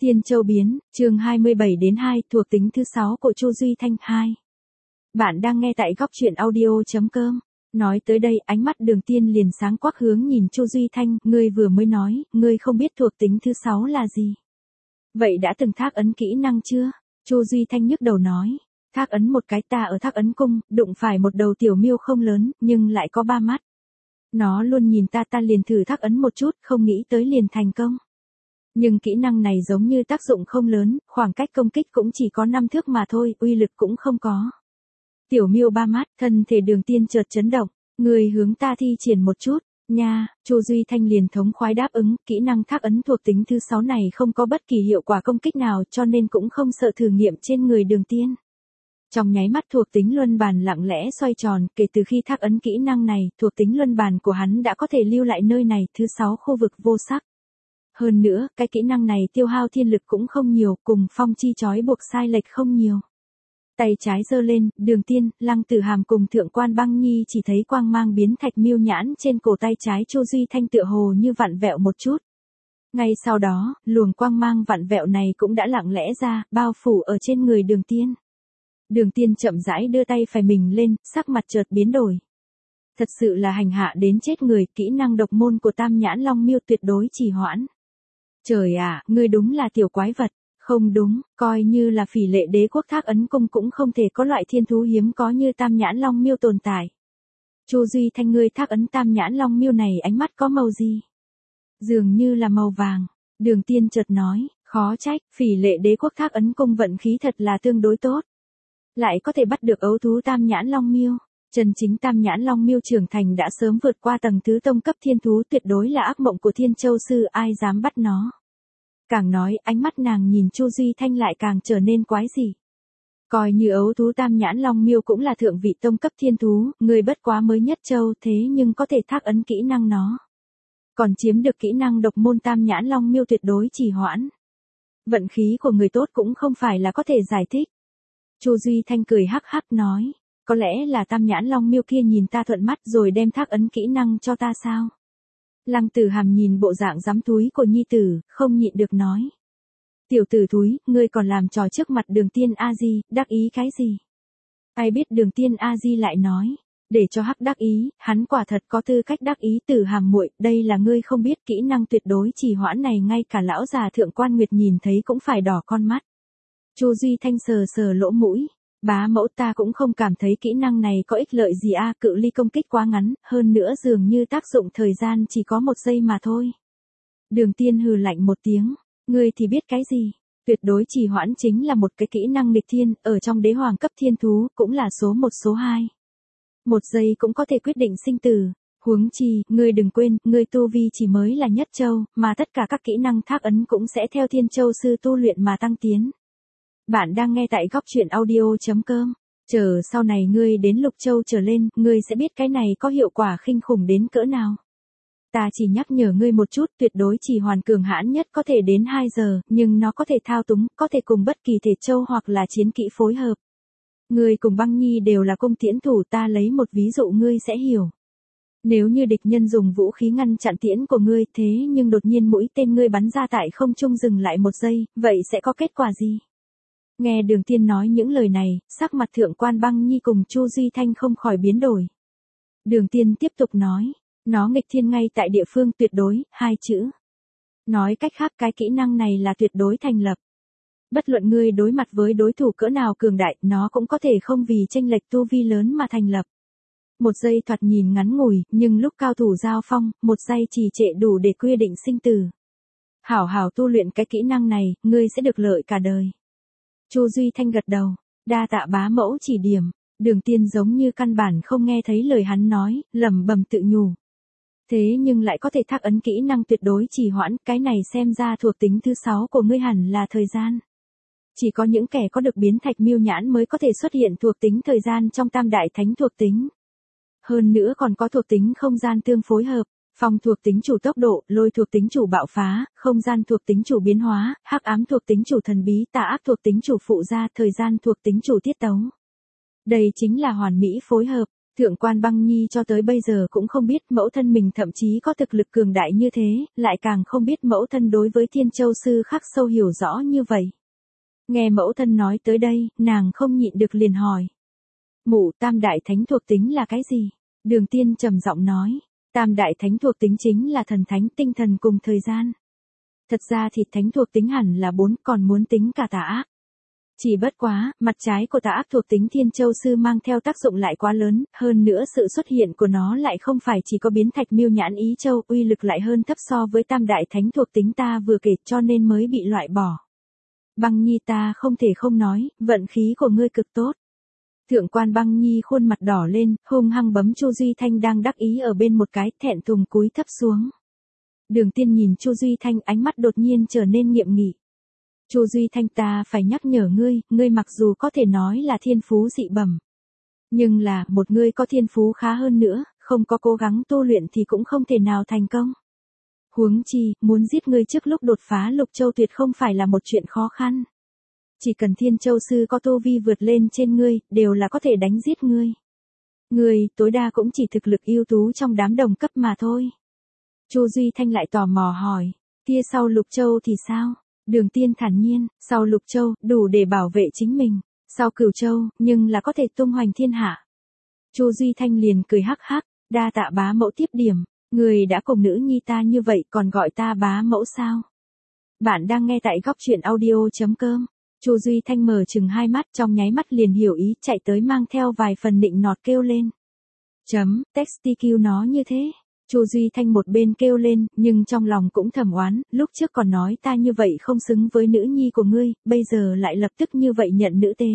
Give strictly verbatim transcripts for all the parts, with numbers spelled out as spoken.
Tiên Châu biến, chương hai mươi bảy đến hai, thuộc tính thứ sáu của Chu Duy Thanh hai. Bạn đang nghe tại góc truyện audio chấm com. Nói tới đây, ánh mắt Đường Tiên liền sáng quắc hướng nhìn Chu Duy Thanh, ngươi vừa mới nói, ngươi không biết thuộc tính thứ sáu là gì. Vậy đã từng thác ấn kỹ năng chưa? Chu Duy Thanh nhức đầu nói, thác ấn một cái, ta ở thác ấn cung, đụng phải một đầu tiểu miêu không lớn, nhưng lại có ba mắt. Nó luôn nhìn ta, ta liền thử thác ấn một chút, không nghĩ tới liền thành công. Nhưng kỹ năng này giống như tác dụng không lớn, khoảng cách công kích cũng chỉ có năm thước mà thôi, uy lực cũng không có. Tiểu miêu ba mắt, thân thể Đường Tiên chợt chấn động, người hướng ta thi triển một chút, nha. Chu Duy Thanh liền thống khoái đáp ứng, kỹ năng thác ấn thuộc tính thứ sáu này không có bất kỳ hiệu quả công kích nào, cho nên cũng không sợ thử nghiệm trên người Đường Tiên. Trong nháy mắt thuộc tính luân bàn lặng lẽ xoay tròn, kể từ khi thác ấn kỹ năng này, thuộc tính luân bàn của hắn đã có thể lưu lại nơi này, thứ sáu khu vực vô sắc. Hơn nữa, cái kỹ năng này tiêu hao thiên lực cũng không nhiều, cùng phong chi chói buộc sai lệch không nhiều. Tay trái giơ lên, Đường Tiên, Lăng Tử Hàm cùng Thượng Quan Băng Nhi chỉ thấy quang mang biến thạch miêu nhãn trên cổ tay trái Chu Duy Thanh tựa hồ như vặn vẹo một chút. Ngay sau đó, luồng quang mang vặn vẹo này cũng đã lặng lẽ ra, bao phủ ở trên người Đường Tiên. Đường Tiên chậm rãi đưa tay phải mình lên, sắc mặt chợt biến đổi. Thật sự là hành hạ đến chết người, kỹ năng độc môn của Tam Nhãn Long Miêu tuyệt đối trì hoãn. Trời ạ, ngươi đúng là tiểu quái vật. Không đúng, coi như là Phỉ Lệ Đế quốc thác ấn cung cũng không thể có loại thiên thú hiếm có như Tam Nhãn Long Miêu tồn tại. Chu Duy Thanh, ngươi thác ấn Tam Nhãn Long Miêu này ánh mắt có màu gì? Dường như là màu vàng. Đường Tiên chợt nói, khó trách, Phỉ Lệ Đế quốc thác ấn cung vận khí thật là tương đối tốt. Lại có thể bắt được ấu thú Tam Nhãn Long Miêu. Chân chính Tam Nhãn Long Miêu trưởng thành đã sớm vượt qua tầng thứ tông cấp thiên thú, tuyệt đối là ác mộng của Thiên Châu sư, ai dám bắt nó. Càng nói, ánh mắt nàng nhìn Chu Duy Thanh lại càng trở nên quái dị. Coi như ấu thú Tam Nhãn Long Miêu cũng là thượng vị tông cấp thiên thú, người bất quá mới nhất châu, thế nhưng có thể thác ấn kỹ năng nó. Còn chiếm được kỹ năng độc môn Tam Nhãn Long Miêu tuyệt đối trì hoãn. Vận khí của người tốt cũng không phải là có thể giải thích. Chu Duy Thanh cười hắc hắc nói, có lẽ là Tam Nhãn Long Miêu kia nhìn ta thuận mắt rồi đem thác ấn kỹ năng cho ta sao? Lăng Tử Hàm nhìn bộ dạng dám túi của nhi tử, không nhịn được nói. Tiểu tử túi, ngươi còn làm trò trước mặt Đường Tiên A Di, đắc ý cái gì? Ai biết Đường Tiên A Di lại nói, để cho hắc đắc ý, hắn quả thật có tư cách đắc ý. Tử Hàm muội, đây là ngươi không biết kỹ năng tuyệt đối trì hoãn này ngay cả lão già Thượng Quan Nguyệt nhìn thấy cũng phải đỏ con mắt. Chu Duy Thanh sờ sờ lỗ mũi. Bá mẫu, ta cũng không cảm thấy kỹ năng này có ích lợi gì a, cự ly công kích quá ngắn, hơn nữa dường như tác dụng thời gian chỉ có một giây mà thôi. Đường Tiên hừ lạnh một tiếng, ngươi thì biết cái gì? Tuyệt đối trì hoãn chính là một cái kỹ năng nghịch thiên, ở trong đế hoàng cấp thiên thú cũng là số một số hai. Một giây cũng có thể quyết định sinh tử. Huống chi, ngươi đừng quên, ngươi tu vi chỉ mới là nhất châu, mà tất cả các kỹ năng thác ấn cũng sẽ theo Thiên Châu sư tu luyện mà tăng tiến. Bạn đang nghe tại góc truyện audio chấm com. Chờ sau này ngươi đến Lục Châu trở lên, ngươi sẽ biết cái này có hiệu quả kinh khủng đến cỡ nào. Ta chỉ nhắc nhở ngươi một chút, tuyệt đối chỉ hoàn cường hãn nhất có thể đến hai giờ, nhưng nó có thể thao túng, có thể cùng bất kỳ thể châu hoặc là chiến kỹ phối hợp. Ngươi cùng Băng Nhi đều là cung tiễn thủ, ta lấy một ví dụ ngươi sẽ hiểu. Nếu như địch nhân dùng vũ khí ngăn chặn tiễn của ngươi, thế nhưng đột nhiên mũi tên ngươi bắn ra tại không trung dừng lại một giây, vậy sẽ có kết quả gì? Nghe Đường Tiên nói những lời này, sắc mặt Thượng Quan Băng Nhi cùng Chu Duy Thanh không khỏi biến đổi. Đường Tiên tiếp tục nói, nó nghịch thiên ngay tại địa phương tuyệt đối, hai chữ. Nói cách khác, cái kỹ năng này là tuyệt đối thành lập. Bất luận ngươi đối mặt với đối thủ cỡ nào cường đại, nó cũng có thể không vì chênh lệch tu vi lớn mà thành lập. Một giây thoạt nhìn ngắn ngủi, nhưng lúc cao thủ giao phong, một giây trì trệ đủ để quyết định sinh tử. Hảo hảo tu luyện cái kỹ năng này, ngươi sẽ được lợi cả đời. Chu Duy Thanh gật đầu, đa tạ bá mẫu chỉ điểm. Đường Tiên giống như căn bản không nghe thấy lời hắn nói, lẩm bẩm tự nhủ. Thế nhưng lại có thể thác ấn kỹ năng tuyệt đối trì hoãn, cái này xem ra thuộc tính thứ sáu của ngươi hẳn là thời gian. Chỉ có những kẻ có được biến thạch miêu nhãn mới có thể xuất hiện thuộc tính thời gian trong tam đại thánh thuộc tính. Hơn nữa còn có thuộc tính không gian tương phối hợp. Phong thuộc tính chủ tốc độ, lôi thuộc tính chủ bạo phá, không gian thuộc tính chủ biến hóa, hắc ám thuộc tính chủ thần bí, tà ác thuộc tính chủ phụ gia, thời gian thuộc tính chủ tiết tấu. Đây chính là hoàn mỹ phối hợp. Thượng quan Băng Nhi cho tới bây giờ cũng không biết mẫu thân mình thậm chí có thực lực cường đại như thế, lại càng không biết mẫu thân đối với Thiên Châu Sư khắc sâu hiểu rõ như vậy. Nghe mẫu thân nói tới đây, nàng không nhịn được liền hỏi. Mụ, tam đại thánh thuộc tính là cái gì? Đường Tiên trầm giọng nói. Tam đại thánh thuộc tính chính là thần thánh, tinh thần cùng thời gian. Thật ra thì thánh thuộc tính hẳn là bốn, còn muốn tính cả tà ác. Chỉ bất quá, mặt trái của tà ác thuộc tính Thiên Châu Sư mang theo tác dụng lại quá lớn, hơn nữa sự xuất hiện của nó lại không phải chỉ có biến thạch miêu nhãn ý châu, uy lực lại hơn thấp so với tam đại thánh thuộc tính ta vừa kể, cho nên mới bị loại bỏ. Băng Nhi, ta không thể không nói, vận khí của ngươi cực tốt. Thượng quan Băng Nhi khuôn mặt đỏ lên, hung hăng bấm Chu Duy Thanh đang đắc ý ở bên một cái, thẹn thùng cúi thấp xuống. Đường Tiên nhìn Chu Duy Thanh, ánh mắt đột nhiên trở nên nghiêm nghị. Chu Duy Thanh, ta phải nhắc nhở ngươi, ngươi mặc dù có thể nói là thiên phú dị bẩm, nhưng là, một ngươi có thiên phú khá hơn nữa, không có cố gắng tu luyện thì cũng không thể nào thành công. Huống chi, muốn giết ngươi trước lúc đột phá Lục Châu tuyệt không phải là một chuyện khó khăn. Chỉ cần Thiên Châu Sư có tu vi vượt lên trên ngươi, đều là có thể đánh giết ngươi. Ngươi, tối đa cũng chỉ thực lực ưu tú trong đám đồng cấp mà thôi. Chu Duy Thanh lại tò mò hỏi, kia sau Lục Châu thì sao? Đường Tiên thản nhiên, sau Lục Châu, đủ để bảo vệ chính mình. Sau Cửu Châu, nhưng là có thể tung hoành thiên hạ. Chu Duy Thanh liền cười hắc hắc, đa tạ bá mẫu tiếp điểm. Người đã cùng nữ nhi ta như vậy còn gọi ta bá mẫu sao? Bạn đang nghe tại góc truyện audio chấm com. Chu Duy Thanh mở chừng hai mắt, trong nháy mắt liền hiểu ý, chạy tới mang theo vài phần nịnh nọt kêu lên. Chấm, Texticule nó như thế. Chu Duy Thanh một bên kêu lên, nhưng trong lòng cũng thầm oán, lúc trước còn nói ta như vậy không xứng với nữ nhi của ngươi, bây giờ lại lập tức như vậy nhận nữ tế.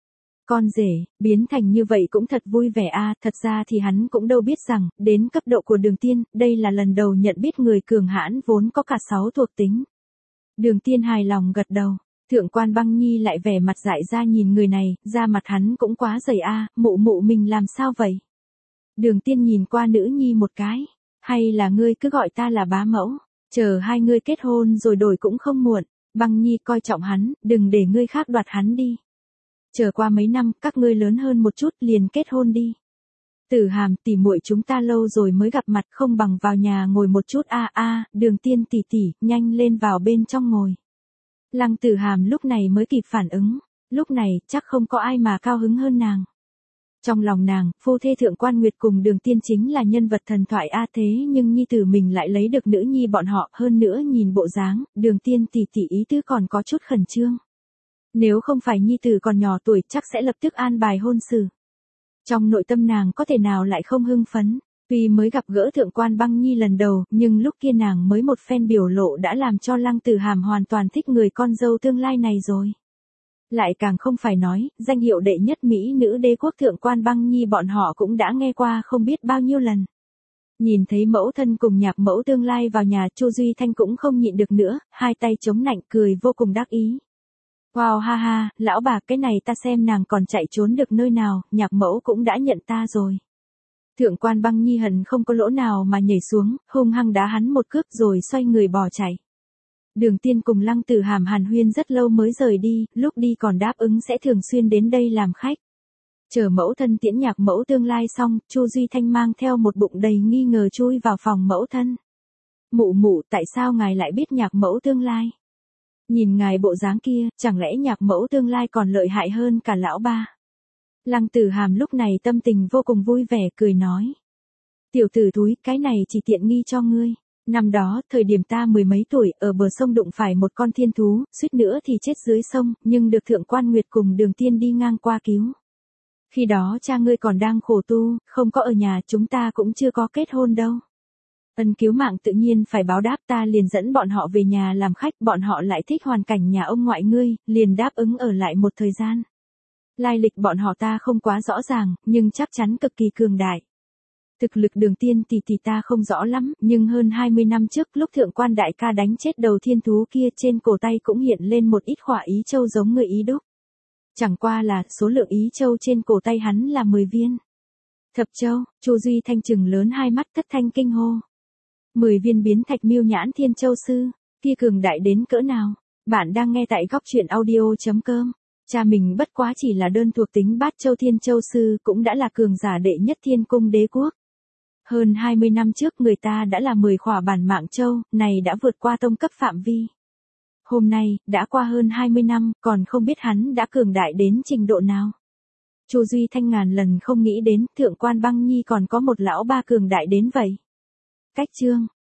Con rể, biến thành như vậy cũng thật vui vẻ a. À, thật ra thì hắn cũng đâu biết rằng, đến cấp độ của Đường Tiên, đây là lần đầu nhận biết người cường hãn vốn có cả sáu thuộc tính. Đường Tiên hài lòng gật đầu, Thượng quan Băng Nhi lại vẻ mặt dại ra nhìn người này, da mặt hắn cũng quá dày a, à, mụ mụ mình làm sao vậy? Đường Tiên nhìn qua nữ nhi một cái, hay là ngươi cứ gọi ta là bá mẫu, chờ hai ngươi kết hôn rồi đổi cũng không muộn. Băng Nhi coi trọng hắn, đừng để ngươi khác đoạt hắn đi. Chờ qua mấy năm, các ngươi lớn hơn một chút liền kết hôn đi. Tử Hàm, tỷ muội chúng ta lâu rồi mới gặp mặt, không bằng vào nhà ngồi một chút a a, à, Đường Tiên tỷ tỷ, nhanh lên vào bên trong ngồi. Lăng Tử Hàm lúc này mới kịp phản ứng, lúc này chắc không có ai mà cao hứng hơn nàng. Trong lòng nàng, phu thê Thượng quan Nguyệt cùng Đường Tiên chính là nhân vật thần thoại a, thế nhưng nhi tử mình lại lấy được nữ nhi bọn họ, hơn nữa nhìn bộ dáng, Đường Tiên tỷ tỷ ý tứ còn có chút khẩn trương. Nếu không phải nhi tử còn nhỏ tuổi chắc sẽ lập tức an bài hôn sự. Trong nội tâm nàng có thể nào lại không hưng phấn, tuy mới gặp gỡ Thượng quan Băng Nhi lần đầu, nhưng lúc kia nàng mới một phen biểu lộ đã làm cho Lăng Tử Hàm hoàn toàn thích người con dâu tương lai này rồi. Lại càng không phải nói, danh hiệu đệ nhất mỹ nữ đế quốc Thượng quan Băng Nhi bọn họ cũng đã nghe qua không biết bao nhiêu lần. Nhìn thấy mẫu thân cùng nhạc mẫu tương lai vào nhà, Chu Duy Thanh cũng không nhịn được nữa, hai tay chống nạnh cười vô cùng đắc ý. Wow ha ha, lão bà, cái này ta xem nàng còn chạy trốn được nơi nào, nhạc mẫu cũng đã nhận ta rồi. Thượng quan Băng Nhi hận không có lỗ nào mà nhảy xuống, hung hăng đá hắn một cước rồi xoay người bỏ chạy. Đường Tiên cùng Lăng Tử Hàm hàn huyên rất lâu mới rời đi, lúc đi còn đáp ứng sẽ thường xuyên đến đây làm khách. Chờ mẫu thân tiễn nhạc mẫu tương lai xong, Chu Duy Thanh mang theo một bụng đầy nghi ngờ chui vào phòng mẫu thân. Mụ mụ, tại sao ngài lại biết nhạc mẫu tương lai? Nhìn ngài bộ dáng kia, chẳng lẽ nhạc mẫu tương lai còn lợi hại hơn cả lão ba? Lăng Tử Hàm lúc này tâm tình vô cùng vui vẻ cười nói. Tiểu tử thúi, cái này chỉ tiện nghi cho ngươi. Năm đó, thời điểm ta mười mấy tuổi, ở bờ sông đụng phải một con thiên thú, suýt nữa thì chết dưới sông, nhưng được Thượng quan Nguyệt cùng Đường Tiên đi ngang qua cứu. Khi đó cha ngươi còn đang khổ tu, không có ở nhà, chúng ta cũng chưa có kết hôn đâu. Ân cứu mạng tự nhiên phải báo đáp, ta liền dẫn bọn họ về nhà làm khách, bọn họ lại thích hoàn cảnh nhà ông ngoại ngươi, liền đáp ứng ở lại một thời gian. Lai lịch bọn họ ta không quá rõ ràng, nhưng chắc chắn cực kỳ cường đại. Thực lực Đường Tiên tỷ tỷ ta không rõ lắm, nhưng hơn hai mươi năm trước lúc Thượng quan đại ca đánh chết đầu thiên thú kia, trên cổ tay cũng hiện lên một ít khỏa ý châu giống người Ý đúc. Chẳng qua là số lượng ý châu trên cổ tay hắn là mười viên. Thập châu, Chu Duy Thanh trừng lớn hai mắt thất thanh kinh hô. mười viên biến thạch miêu nhãn Thiên Châu Sư, kia cường đại đến cỡ nào? Bạn đang nghe tại góc truyện audio chấm com. Cha mình bất quá chỉ là đơn thuộc tính Bát Châu Thiên Châu Sư, cũng đã là cường giả đệ nhất Thiên Cung Đế Quốc. Hơn hai mươi năm trước người ta đã là mười khỏa bản mạng châu, này đã vượt qua tông cấp phạm vi. Hôm nay, đã qua hơn hai mươi năm, còn không biết hắn đã cường đại đến trình độ nào. Chu Duy Thanh ngàn lần không nghĩ đến, thượng quan băng nhi còn có một lão ba cường đại đến vậy. Cách chương